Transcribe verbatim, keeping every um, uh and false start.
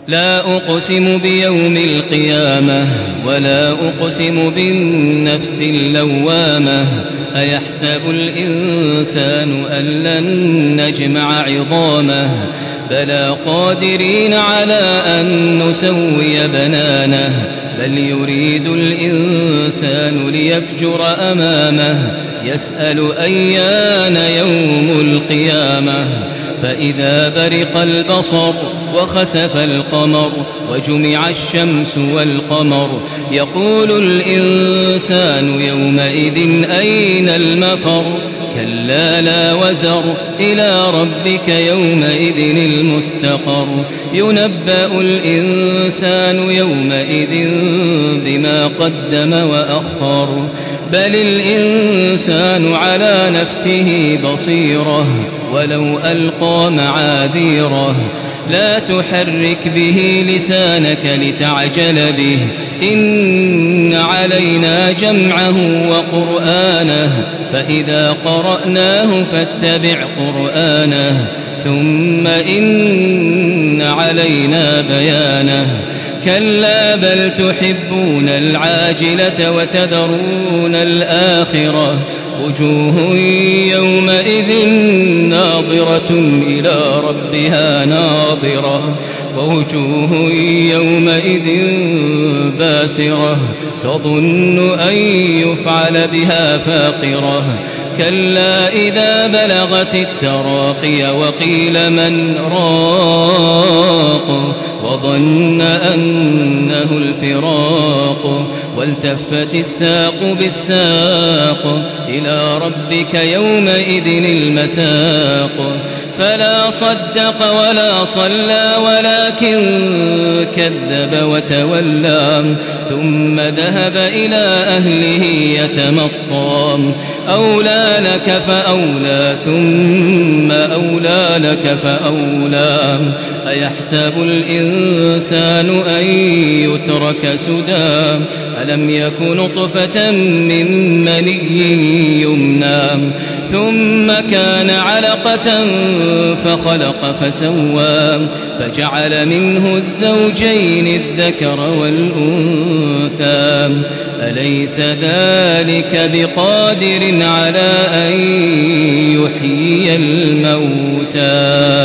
لا أقسم بيوم القيامة ولا أقسم بالنفس اللوامة أيحسب الإنسان أن لن نجمع عظامه بلى قادرين على أن نسوي بنانه بل يريد الإنسان ليفجر أمامه يسأل أيان يوم القيامة فإذا برق البصر وخسف القمر وجمع الشمس والقمر يقول الإنسان يومئذ أين المفر كلا لا وزر إلى ربك يومئذ المستقر ينبأ الإنسان يومئذ بما قدم وأخر بل الإنسان على نفسه بصيرة ولو ألقى معاذيره لا تحرك به لسانك لتعجل به إن علينا جمعه وقرآنه فإذا قرأناه فاتبع قرآنه ثم إن علينا بيانه كلا بل تحبون العاجلة وتذرون الآخرة وجوه يومئذ ناظرة إلى ربها ناظرة ووجوه يومئذ باسرة تظن أن يفعل بها فاقرة كلا إذا بلغت التراقي وقيل من راق وظن أنه الفراق والتفت الساق بالساق إلى ربك يومئذ المساق فلا صدق ولا صلى ولكن كذب وتولى ثم ذهب إلى أهله يتمطى أولى لك فأولى ثم أولى لك فأولى أيحسب الإنسان أن يترك سدى ألم يكن نطفة من مني يمنى ثم كان علقة فخلق فسوى فجعل منه الزوجين الذكر والأنثى أليس ذلك بقادر على أن يحيي الموتى